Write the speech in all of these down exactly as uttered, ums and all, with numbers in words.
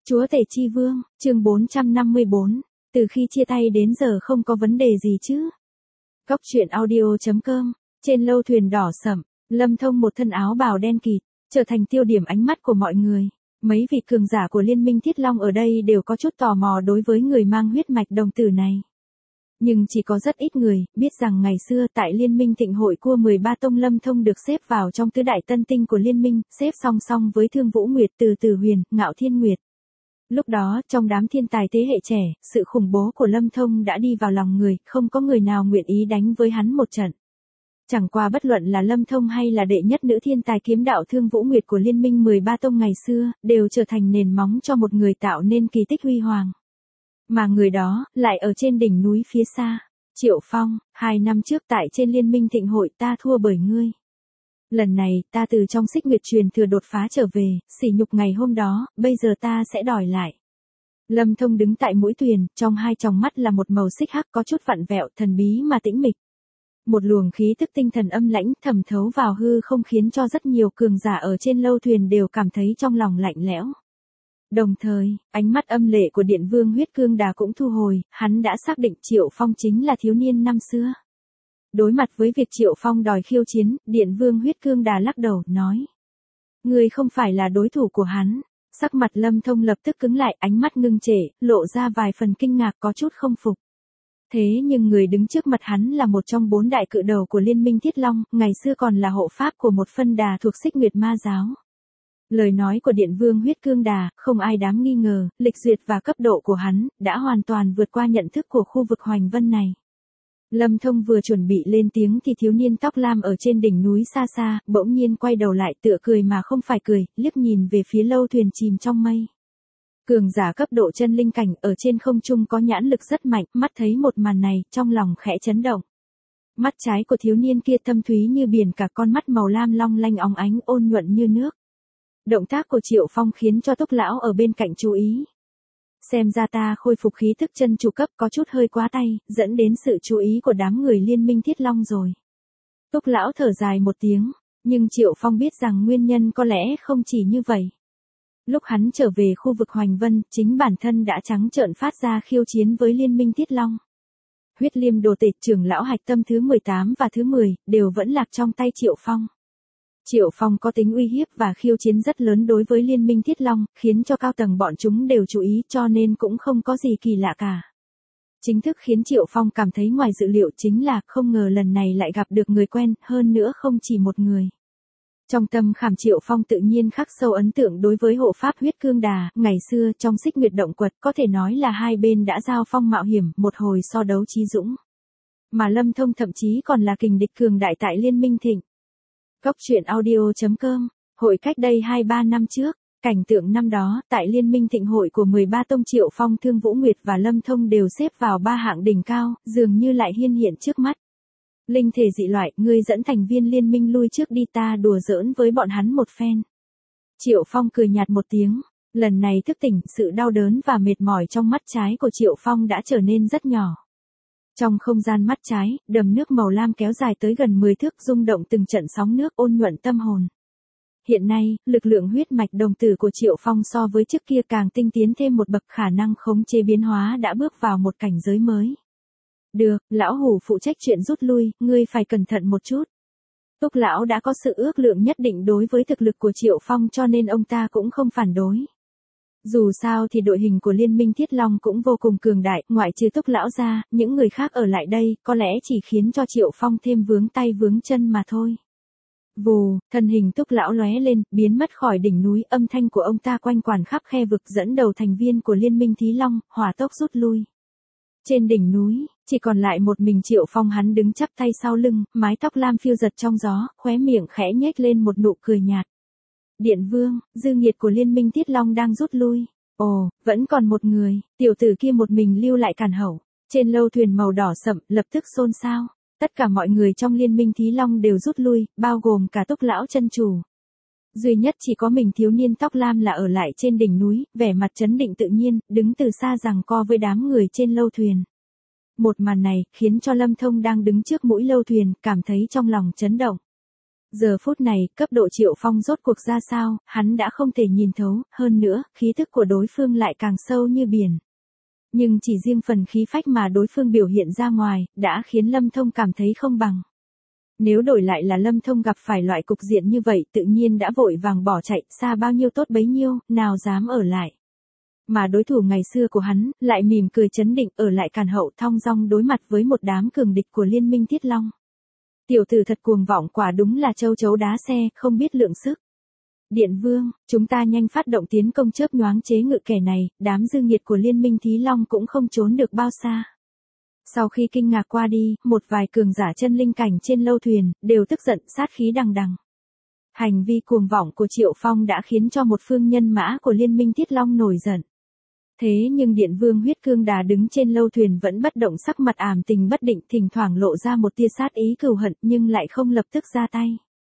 Chúa tể chi vương, chương bốn trăm năm mươi bốn, từ khi chia tay đến giờ không có vấn đề gì chứ. Cốc truyện audio chấm com, trên lâu thuyền đỏ sẫm, Lâm Thông một thân áo bào đen kịt, trở thành tiêu điểm ánh mắt của mọi người. Mấy vị cường giả của Liên minh Thiết Long ở đây đều có chút tò mò đối với người mang huyết mạch đồng tử này. Nhưng chỉ có rất ít người biết rằng ngày xưa tại Liên minh Thịnh hội cua mười ba tông, Lâm Thông được xếp vào trong tứ đại tân tinh của Liên minh, xếp song song với Thương Vũ Nguyệt, Từ Từ Huyền, Ngạo Thiên Nguyệt. Lúc đó, trong đám thiên tài thế hệ trẻ, sự khủng bố của Lâm Thông đã đi vào lòng người, không có người nào nguyện ý đánh với hắn một trận. Chẳng qua bất luận là Lâm Thông hay là đệ nhất nữ thiên tài kiếm đạo Thương Vũ Nguyệt của Liên minh mười ba tông ngày xưa, đều trở thành nền móng cho một người tạo nên kỳ tích huy hoàng. Mà người đó, lại ở trên đỉnh núi phía xa. Triệu Phong, hai năm trước tại trên Liên minh Thịnh hội ta thua bởi ngươi. Lần này, ta từ trong Xích Nguyệt truyền thừa đột phá trở về, sỉ nhục ngày hôm đó, bây giờ ta sẽ đòi lại. Lâm Thông đứng tại mũi thuyền, trong hai tròng mắt là một màu xích hắc có chút vặn vẹo, thần bí mà tĩnh mịch. Một luồng khí tức tinh thần âm lãnh thẩm thấu vào hư không khiến cho rất nhiều cường giả ở trên lâu thuyền đều cảm thấy trong lòng lạnh lẽo. Đồng thời, ánh mắt âm lệ của Điện Vương Huyết Cương Đà cũng thu hồi, hắn đã xác định Triệu Phong chính là thiếu niên năm xưa. Đối mặt với việc Triệu Phong đòi khiêu chiến, Điện Vương Huyết Cương Đà lắc đầu, nói. Ngươi không phải là đối thủ của hắn. Sắc mặt Lâm Thông lập tức cứng lại, ánh mắt ngưng trệ, lộ ra vài phần kinh ngạc có chút không phục. Thế nhưng người đứng trước mặt hắn là một trong bốn đại cự đầu của Liên minh Thiết Long, ngày xưa còn là hộ pháp của một phân đà thuộc Xích Nguyệt Ma Giáo. Lời nói của Điện Vương Huyết Cương Đà, không ai dám nghi ngờ, lịch duyệt và cấp độ của hắn, đã hoàn toàn vượt qua nhận thức của khu vực Hoành Vân này. Lâm Thông vừa chuẩn bị lên tiếng thì thiếu niên tóc lam ở trên đỉnh núi xa xa, bỗng nhiên quay đầu lại tựa cười mà không phải cười, liếc nhìn về phía lâu thuyền chìm trong mây. Cường giả cấp độ chân linh cảnh ở trên không trung có nhãn lực rất mạnh, mắt thấy một màn này, trong lòng khẽ chấn động. Mắt trái của thiếu niên kia thâm thúy như biển, cả con mắt màu lam long lanh óng ánh, ôn nhuận như nước. Động tác của Triệu Phong khiến cho Túc lão ở bên cạnh chú ý. Xem ra ta khôi phục khí thức chân chủ cấp có chút hơi quá tay, dẫn đến sự chú ý của đám người Liên minh Thiết Long rồi. Túc lão thở dài một tiếng, nhưng Triệu Phong biết rằng nguyên nhân có lẽ không chỉ như vậy. Lúc hắn trở về khu vực Hoành Vân, chính bản thân đã trắng trợn phát ra khiêu chiến với Liên minh Thiết Long. Huyết Liêm Đồ Tể, trưởng lão hạch tâm thứ mười tám và thứ mười, đều vẫn lạc trong tay Triệu Phong. Triệu Phong có tính uy hiếp và khiêu chiến rất lớn đối với Liên minh Thiết Long, khiến cho cao tầng bọn chúng đều chú ý, cho nên cũng không có gì kỳ lạ cả. Chính thức khiến Triệu Phong cảm thấy ngoài dự liệu chính là không ngờ lần này lại gặp được người quen, hơn nữa không chỉ một người. Trong tâm khảm Triệu Phong tự nhiên khắc sâu ấn tượng đối với hộ pháp Huyết Cương Đà, ngày xưa trong Xích Nguyệt động quật có thể nói là hai bên đã giao phong mạo hiểm, một hồi so đấu chí dũng. Mà Lâm Thông thậm chí còn là kình địch cường đại tại Liên minh Thịnh. Cốc truyện audio chấm com, hội cách đây hai ba năm trước, cảnh tượng năm đó, tại Liên minh Thịnh hội của mười ba tông, Triệu Phong, Thương Vũ Nguyệt và Lâm Thông đều xếp vào ba hạng đỉnh cao, dường như lại hiên hiện trước mắt. Linh thể dị loại, ngươi dẫn thành viên liên minh lui trước đi, ta đùa giỡn với bọn hắn một phen. Triệu Phong cười nhạt một tiếng, lần này thức tỉnh, sự đau đớn và mệt mỏi trong mắt trái của Triệu Phong đã trở nên rất nhỏ. Trong không gian mắt trái, đầm nước màu lam kéo dài tới gần mười thước, rung động từng trận sóng nước, ôn nhuận tâm hồn. Hiện nay, lực lượng huyết mạch đồng tử của Triệu Phong so với trước kia càng tinh tiến thêm một bậc, khả năng khống chế biến hóa đã bước vào một cảnh giới mới. Được, lão hủ phụ trách chuyện rút lui, ngươi phải cẩn thận một chút. Túc lão đã có sự ước lượng nhất định đối với thực lực của Triệu Phong, cho nên ông ta cũng không phản đối. Dù sao thì đội hình của Liên minh Thiết Long cũng vô cùng cường đại, ngoại trừ Túc lão ra, những người khác ở lại đây, có lẽ chỉ khiến cho Triệu Phong thêm vướng tay vướng chân mà thôi. Vù, thân hình Túc lão lóe lên, biến mất khỏi đỉnh núi, âm thanh của ông ta quanh quẩn khắp khe vực, dẫn đầu thành viên của Liên minh Thí Long, hỏa tốc rút lui. Trên đỉnh núi, chỉ còn lại một mình Triệu Phong, hắn đứng chắp tay sau lưng, mái tóc lam phiêu giật trong gió, khóe miệng khẽ nhếch lên một nụ cười nhạt. Điện Vương, dư nghiệt của Liên minh Thiết Long đang rút lui. Ồ, vẫn còn một người, tiểu tử kia một mình lưu lại cản hậu. Trên lâu thuyền màu đỏ sậm, lập tức xôn xao. Tất cả mọi người trong Liên minh Thí Long đều rút lui, bao gồm cả Túc lão chân chủ. Duy nhất chỉ có mình thiếu niên tóc lam là ở lại trên đỉnh núi, vẻ mặt trấn định tự nhiên, đứng từ xa giằng co với đám người trên lâu thuyền. Một màn này, khiến cho Lâm Thông đang đứng trước mũi lâu thuyền, cảm thấy trong lòng chấn động. Giờ phút này, cấp độ Triệu Phong rốt cuộc ra sao, hắn đã không thể nhìn thấu, hơn nữa, khí thức của đối phương lại càng sâu như biển. Nhưng chỉ riêng phần khí phách mà đối phương biểu hiện ra ngoài, đã khiến Lâm Thông cảm thấy không bằng. Nếu đổi lại là Lâm Thông gặp phải loại cục diện như vậy tự nhiên đã vội vàng bỏ chạy, xa bao nhiêu tốt bấy nhiêu, nào dám ở lại. Mà đối thủ ngày xưa của hắn, lại mỉm cười chấn định ở lại Càn Hậu thong dong đối mặt với một đám cường địch của Liên minh Thiết Long. Tiểu tử thật cuồng vọng, quả đúng là châu chấu đá xe, không biết lượng sức. Điện Vương, chúng ta nhanh phát động tiến công chớp nhoáng chế ngự kẻ này, đám dư nghiệt của Liên minh Thí Long cũng không trốn được bao xa. Sau khi kinh ngạc qua đi, một vài cường giả chân linh cảnh trên lâu thuyền, đều tức giận sát khí đằng đằng. Hành vi cuồng vọng của Triệu Phong đã khiến cho một phương nhân mã của Liên minh Thiết Long nổi giận. Thế nhưng Điện Vương Huyết Cương Đà đứng trên lâu thuyền vẫn bất động, sắc mặt ảm tình bất định, thỉnh thoảng lộ ra một tia sát ý cừu hận nhưng lại không lập tức ra tay.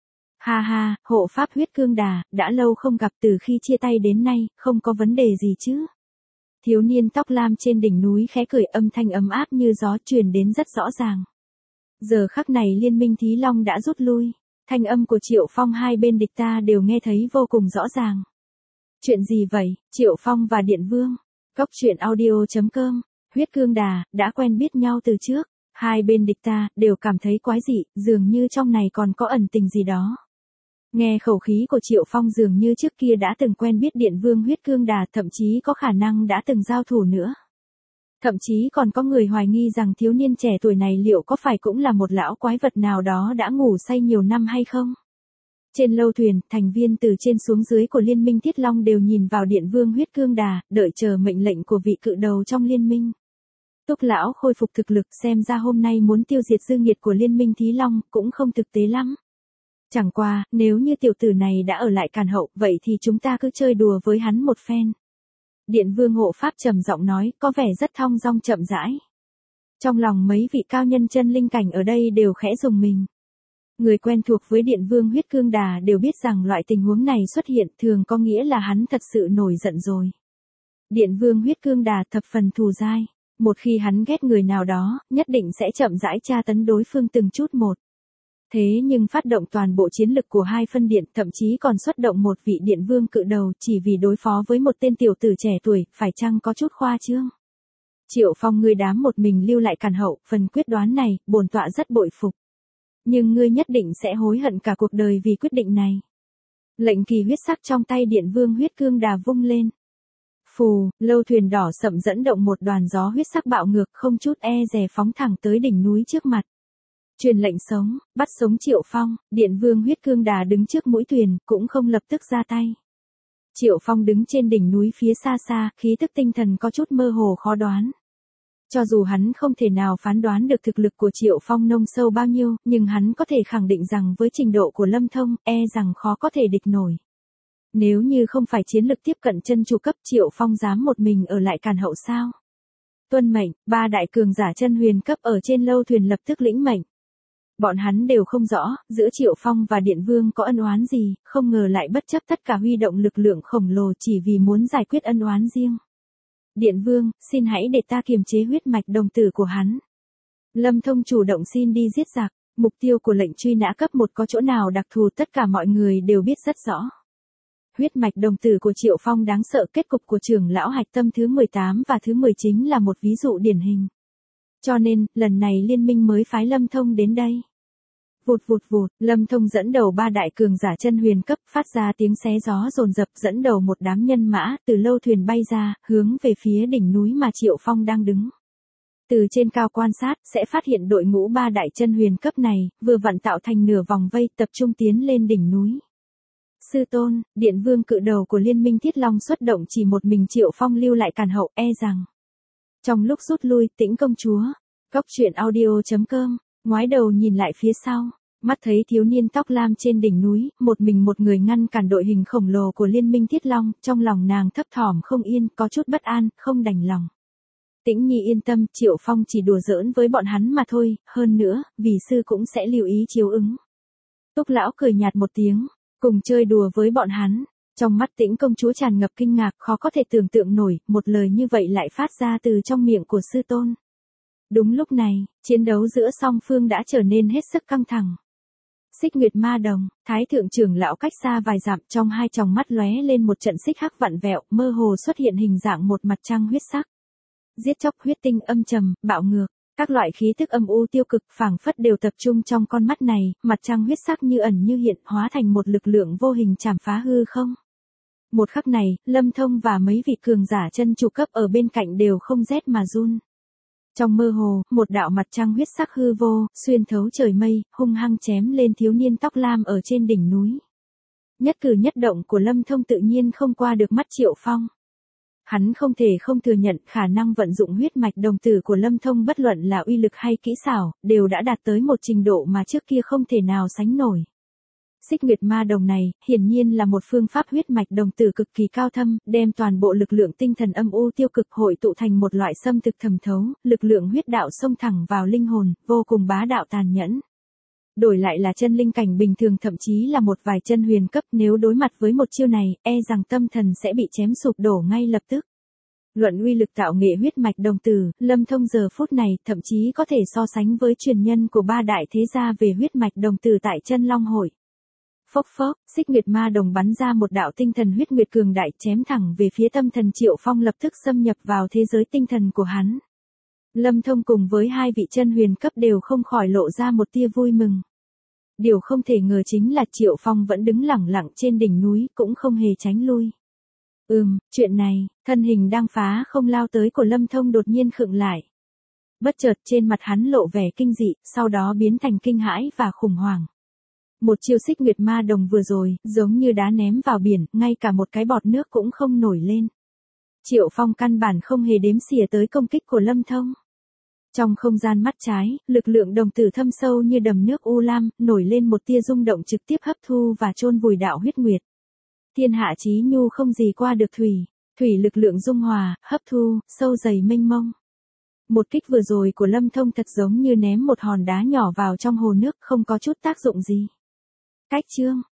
Ha ha, hộ pháp Huyết Cương Đà, đã lâu không gặp, từ khi chia tay đến nay, không có vấn đề gì chứ? Thiếu niên tóc lam trên đỉnh núi khẽ cười, âm thanh ấm áp như gió truyền đến rất rõ ràng. Giờ khắc này Liên minh Thí Long đã rút lui, thanh âm của Triệu Phong hai bên địch ta đều nghe thấy vô cùng rõ ràng. Chuyện gì vậy, Triệu Phong và Điện Vương? Cốc truyện audio chấm com, Huyết Cương Đà, đã quen biết nhau từ trước, hai bên địch ta đều cảm thấy quái dị, dường như trong này còn có ẩn tình gì đó. Nghe khẩu khí của Triệu Phong dường như trước kia đã từng quen biết Điện Vương Huyết Cương Đà, thậm chí có khả năng đã từng giao thủ nữa. Thậm chí còn có người hoài nghi rằng thiếu niên trẻ tuổi này liệu có phải cũng là một lão quái vật nào đó đã ngủ say nhiều năm hay không? Trên lâu thuyền, thành viên từ trên xuống dưới của Liên minh Thiết Long đều nhìn vào Điện Vương Huyết Cương Đà, đợi chờ mệnh lệnh của vị cự đầu trong liên minh. Túc lão khôi phục thực lực, xem ra hôm nay muốn tiêu diệt dư nghiệt của Liên minh Thí Long cũng không thực tế lắm. Chẳng qua, nếu như tiểu tử này đã ở lại Càn Hậu, vậy thì chúng ta cứ chơi đùa với hắn một phen. Điện Vương hộ pháp trầm giọng nói, có vẻ rất thong dong chậm rãi. Trong lòng mấy vị cao nhân chân linh cảnh ở đây đều khẽ rùng mình. Người quen thuộc với Điện Vương Huyết Cương Đà đều biết rằng loại tình huống này xuất hiện thường có nghĩa là hắn thật sự nổi giận rồi. Điện Vương Huyết Cương Đà thập phần thù dai, một khi hắn ghét người nào đó, nhất định sẽ chậm rãi tra tấn đối phương từng chút một. Thế nhưng phát động toàn bộ chiến lực của hai phân điện, thậm chí còn xuất động một vị Điện Vương cự đầu chỉ vì đối phó với một tên tiểu tử trẻ tuổi, phải chăng có chút khoa trương? Triệu Phong, ngươi đám một mình lưu lại Càn Hậu, phần quyết đoán này, bổn tọa rất bội phục. Nhưng ngươi nhất định sẽ hối hận cả cuộc đời vì quyết định này. Lệnh kỳ huyết sắc trong tay Điện Vương Huyết Cương Đà vung lên. Phù, lâu thuyền đỏ sậm dẫn động một đoàn gió huyết sắc bạo ngược, không chút e dè phóng thẳng tới đỉnh núi trước mặt. Truyền lệnh sống, bắt sống Triệu Phong. Điện Vương Huyết Cương Đà đứng trước mũi thuyền, cũng không lập tức ra tay. Triệu Phong đứng trên đỉnh núi phía xa xa, khí tức tinh thần có chút mơ hồ khó đoán. Cho dù hắn không thể nào phán đoán được thực lực của Triệu Phong nông sâu bao nhiêu, nhưng hắn có thể khẳng định rằng với trình độ của Lâm Thông, e rằng khó có thể địch nổi. Nếu như không phải chiến lực tiếp cận chân chủ cấp, Triệu Phong dám một mình ở lại Càn Hậu sao? Tuân mệnh, ba đại cường giả chân huyền cấp ở trên lâu thuyền lập tức lĩnh mệnh. Bọn hắn đều không rõ, giữa Triệu Phong và Điện Vương có ân oán gì, không ngờ lại bất chấp tất cả huy động lực lượng khổng lồ chỉ vì muốn giải quyết ân oán riêng. Điện Vương, xin hãy để ta kiềm chế huyết mạch đồng tử của hắn. Lâm Thông chủ động xin đi giết giặc, mục tiêu của lệnh truy nã cấp một có chỗ nào đặc thù tất cả mọi người đều biết rất rõ. Huyết mạch đồng tử của Triệu Phong đáng sợ, kết cục của trưởng lão hạch tâm thứ mười tám và thứ mười chính là một ví dụ điển hình. Cho nên, lần này liên minh mới phái Lâm Thông đến đây. Vụt vụt vụt, Lâm Thông dẫn đầu ba đại cường giả chân huyền cấp, phát ra tiếng xé gió dồn dập, dẫn đầu một đám nhân mã từ lâu thuyền bay ra, hướng về phía đỉnh núi mà Triệu Phong đang đứng. Từ trên cao quan sát, sẽ phát hiện đội ngũ ba đại chân huyền cấp này, vừa vặn tạo thành nửa vòng vây, tập trung tiến lên đỉnh núi. Sư tôn, Điện Vương cự đầu của Liên minh Thiết Long xuất động, chỉ một mình Triệu Phong lưu lại Càn Hậu, e rằng. Trong lúc rút lui, Tĩnh công chúa, cốc truyện audio chấm com, ngoái đầu nhìn lại phía sau, mắt thấy thiếu niên tóc lam trên đỉnh núi, một mình một người ngăn cản đội hình khổng lồ của Liên minh Thiết Long, trong lòng nàng thấp thỏm không yên, có chút bất an, không đành lòng. Tĩnh Nhi yên tâm, Triệu Phong chỉ đùa giỡn với bọn hắn mà thôi, hơn nữa, vì sư cũng sẽ lưu ý chiếu ứng. Túc lão cười nhạt một tiếng, cùng chơi đùa với bọn hắn. Trong mắt Tĩnh công chúa tràn ngập kinh ngạc, khó có thể tưởng tượng nổi, một lời như vậy lại phát ra từ trong miệng của sư tôn. Đúng lúc này, chiến đấu giữa song phương đã trở nên hết sức căng thẳng. Xích Nguyệt Ma Đồng, Thái thượng trưởng lão cách xa vài dặm, trong hai tròng mắt lóe lên một trận xích hắc vặn vẹo, mơ hồ xuất hiện hình dạng một mặt trăng huyết sắc. Giết chóc huyết tinh âm trầm, bạo ngược, các loại khí tức âm u tiêu cực phảng phất đều tập trung trong con mắt này, mặt trăng huyết sắc như ẩn như hiện, hóa thành một lực lượng vô hình chảm phá hư không. Một khắc này, Lâm Thông và mấy vị cường giả chân chủ cấp ở bên cạnh đều không rét mà run. Trong mơ hồ, một đạo mặt trăng huyết sắc hư vô, xuyên thấu trời mây, hung hăng chém lên thiếu niên tóc lam ở trên đỉnh núi. Nhất cử nhất động của Lâm Thông tự nhiên không qua được mắt Triệu Phong. Hắn không thể không thừa nhận khả năng vận dụng huyết mạch đồng tử của Lâm Thông bất luận là uy lực hay kỹ xảo, đều đã đạt tới một trình độ mà trước kia không thể nào sánh nổi. Xích Nguyệt Ma Đồng này, hiển nhiên là một phương pháp huyết mạch đồng tử cực kỳ cao thâm, đem toàn bộ lực lượng tinh thần âm u tiêu cực hội tụ thành một loại xâm thực thẩm thấu, lực lượng huyết đạo xông thẳng vào linh hồn, vô cùng bá đạo tàn nhẫn. Đổi lại là chân linh cảnh bình thường thậm chí là một vài chân huyền cấp, nếu đối mặt với một chiêu này, e rằng tâm thần sẽ bị chém sụp đổ ngay lập tức. Luận uy lực tạo nghệ huyết mạch đồng tử, Lâm Thông giờ phút này thậm chí có thể so sánh với truyền nhân của ba đại thế gia về huyết mạch đồng tử tại Chân Long Hội. Phốc phốc, Xích Nguyệt Ma Đồng bắn ra một đạo tinh thần huyết nguyệt cường đại chém thẳng về phía tâm thần Triệu Phong, lập tức xâm nhập vào thế giới tinh thần của hắn. Lâm Thông cùng với hai vị chân huyền cấp đều không khỏi lộ ra một tia vui mừng. Điều không thể ngờ chính là Triệu Phong vẫn đứng lẳng lặng trên đỉnh núi, cũng không hề tránh lui. Ừm, chuyện này, thân hình đang phá không lao tới của Lâm Thông đột nhiên khựng lại. Bất chợt trên mặt hắn lộ vẻ kinh dị, sau đó biến thành kinh hãi và khủng hoảng. Một chiêu Xích Nguyệt Ma Đồng vừa rồi, giống như đá ném vào biển, ngay cả một cái bọt nước cũng không nổi lên. Triệu Phong căn bản không hề đếm xỉa tới công kích của Lâm Thông. Trong không gian mắt trái, lực lượng đồng tử thâm sâu như đầm nước u lam, nổi lên một tia rung động trực tiếp hấp thu và chôn vùi đạo huyết nguyệt. Thiên hạ chí nhu không gì qua được thủy, thủy lực lượng dung hòa, hấp thu, sâu dày mênh mông. Một kích vừa rồi của Lâm Thông thật giống như ném một hòn đá nhỏ vào trong hồ nước, không có chút tác dụng gì. Cách chương,